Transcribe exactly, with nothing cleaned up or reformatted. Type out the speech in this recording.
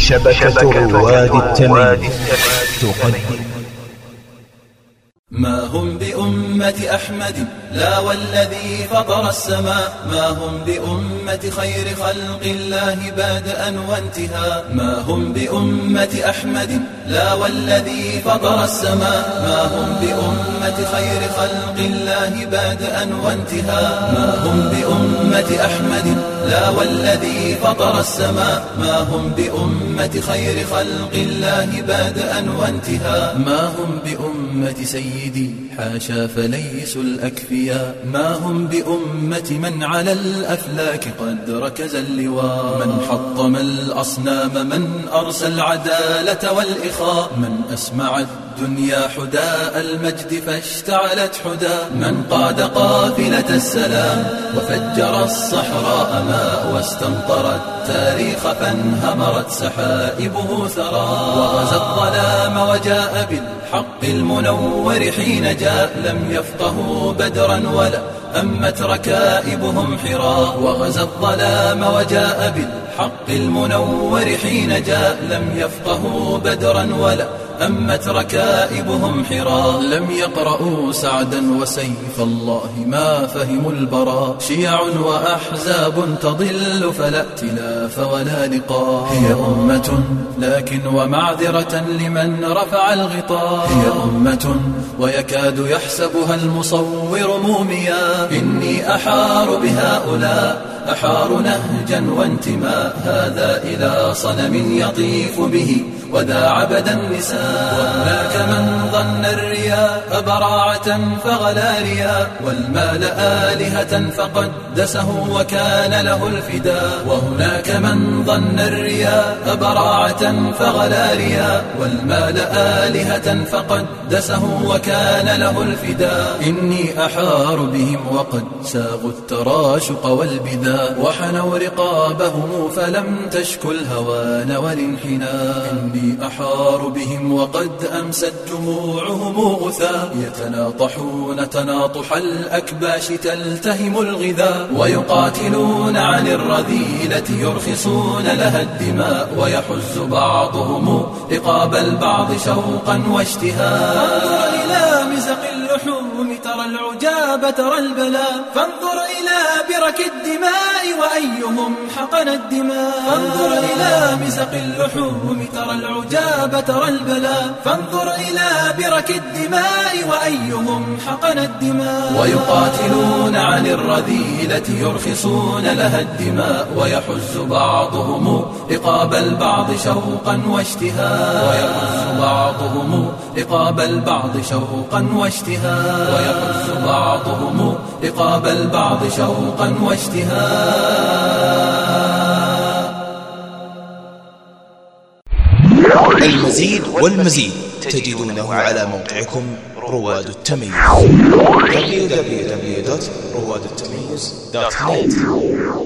شبكة رواد التمييز تقدم. ما هم بأمة أحمد لا والذي فطر السماء، ما هم بأمة خير خلق الله بادئا وانتهاء. ما هم بأمة أحمد لا والذي فطر السماء، ما هم بأمة خير خلق الله بادئا وانتهاء. ما هم بأمة أحمد لا والذي فطر السماء، ما هم بأمة خير خلق الله بادئا وانتهاء. ما هم بأمة سيد حاشا فليسوا الأكفياء، ما هم بأمة من على الأفلاك قد ركز اللواء. من حطم الأصنام، من أرسى العدالة والإخاء، من أسمع الدنيا حداء المجد فاشتعلت حدا. من قاد قافلة السلام وفجر الصحراء ماء، واستمطر التاريخ فانهمرت سحائبه ثرى. وغزا الظلام وجاء بالحق المنور حين جاء، لم يفقهوا بدرا ولا أمت ركائبهم حراء. وغزا الظلام وجاء بالحق المنور حين جاء، لم يفقهوا بدرا ولا أمت ركائبهم حراء. لم يقرأوا سعدا وسيف الله ما فهموا البراء. شيع وأحزاب تضل فلا ائتلاف ولا لقاء. هي أمة لكن ومعذرة لمن رفع الغطاء. هي أمة ويكاد يحسبها المصور موميا. إني أحار بهؤلاء، أحار نهجا وانتماء، هذا إلى صنم يطيف به وذا عبد النساء. وهناك من ظن الرياء براعة فغلا رياء، والمال آلهة فقدسه وكان له الفداء. وهناك من ظن الرياء براعة فغلا رياء، والمال آلهة فقدسه وكان له الفداء. إني أحار بهم وقد ساغوا التراشق والبذاء، وحنوا رقابهم فلم تشكو الهوان والانحناء. إني أحار بهم وقد أمست جموعهم غثاء، يتناطحون تناطح الأكباش تلتهم الغذاء. ويقاتلون عن الرذيلة يرخصون لها الدماء، ويحز بعضهم رقاب البعض شوقا واشتهاء. إلى مزق اللحوم ترى العجاب ترى البلاء، فانظر إلى برك الدماء وأيهم حقن الدماء. فانظر إلى مزق اللحوم ترى العجاب ترى البلاء، فانظر إلى برك الدماء وأيهم حقن الدماء. ويقاتلون عن الرذيلة يرخصون لها الدماء، ويحز بعضهم رقاب البعض شوقا واشتهاء. ويحز بعضهم رقاب البعض شوقا واشتهاء. ويحز بعضهم رقاب البعض شوقا واشتهاء. المزيد والمزيد تجدونه على موقعكم رواد التمييز دبليو دبليو دبليو دوت رواد التمييز دوت نت.